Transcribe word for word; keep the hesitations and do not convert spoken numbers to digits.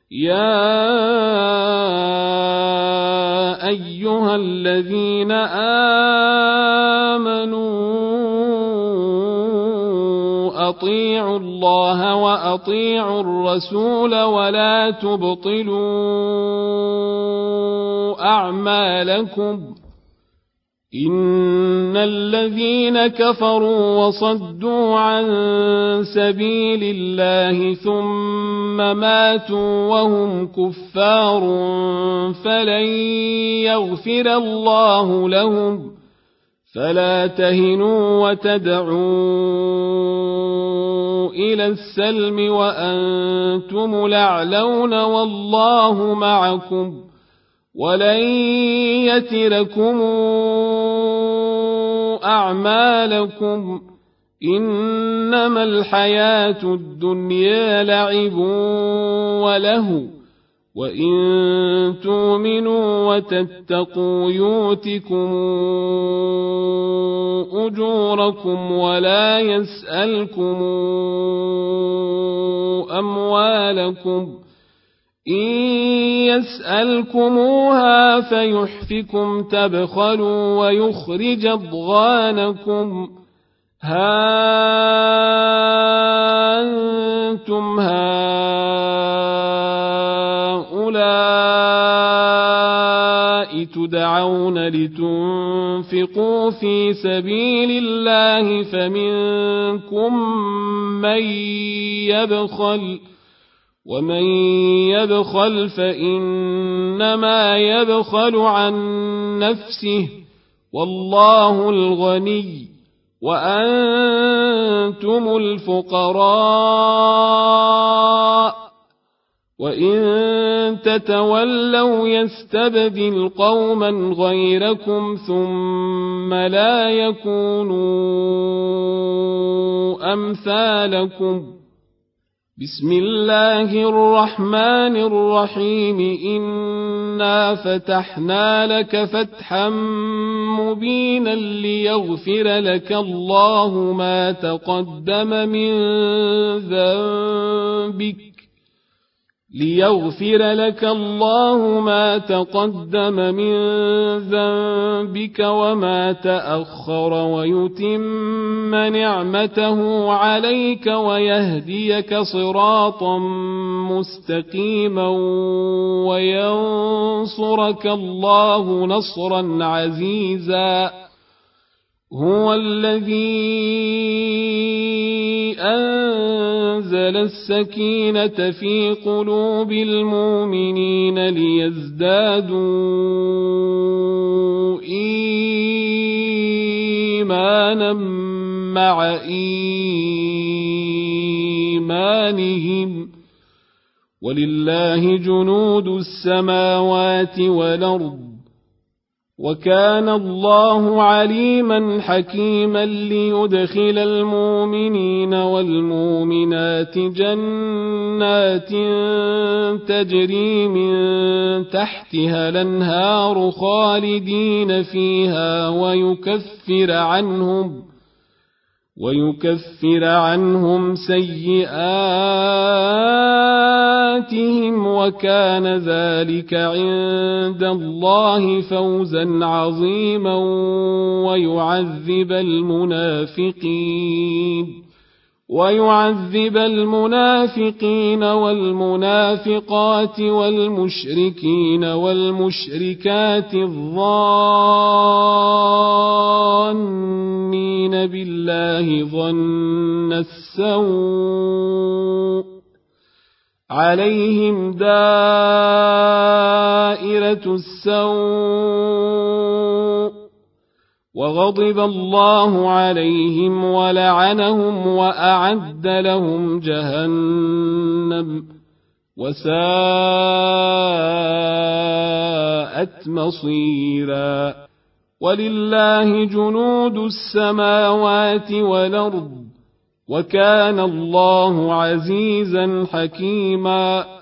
يا أيها الذين آمنوا أطيعوا الله وأطيعوا الرسول ولا تبطلوا أعمالكم إن الذين كفروا وصدوا عن سبيل الله ثم ماتوا وهم كفار فلن يغفر الله لهم فلا تهنوا وتدعوا إلى السلم وأنتم الأعلون والله معكم ولن يتركم أعمالكم إنما الحياة الدنيا لعب وله وإن تؤمنوا وتتقوا يؤتكم أجوركم ولا يسألكم أموالكم إن يسألكموها فيحفكم تبخلوا ويخرج أضغانكم ها أنتم هؤلاء تدعون لتنفقوا في سبيل الله فمنكم من يبخل ومن يبخل فإنما يبخل عن نفسه والله الغني وأنتم الفقراء وإن تتولوا يستبدل قوما غيركم ثم لا يكونوا أمثالكم بسم الله الرحمن الرحيم إنا فتحنا لك فتحا مبينا ليغفر لك الله ما تقدم من ذنبك ليغفر لك الله ما تقدم من ذنبك وما تأخر ويتم نعمته عليك ويهديك صراطا مستقيما وينصرك الله نصرا عزيزا هو الذي أنزل السكينة في قلوب المؤمنين ليزدادوا إيمانا مع إيمانهم ولله جنود السماوات والأرض وكان الله عليما حكيما ليدخل المؤمنين والمؤمنات جنات تجري من تحتها الأنهار خالدين فيها ويكفر عنهم ويكفر عنهم سيئاتهم وكان ذلك عند الله فوزا عظيما ويعذب المنافقين ويعذب المنافقين والمنافقات والمشركين والمشركات الظانين بالله ظن السوء عليهم دائرة السوء وغضب الله عليهم ولعنهم وأعد لهم جهنم وساءت مصيرا ولله جنود السماوات والأرض وكان الله عزيزا حكيما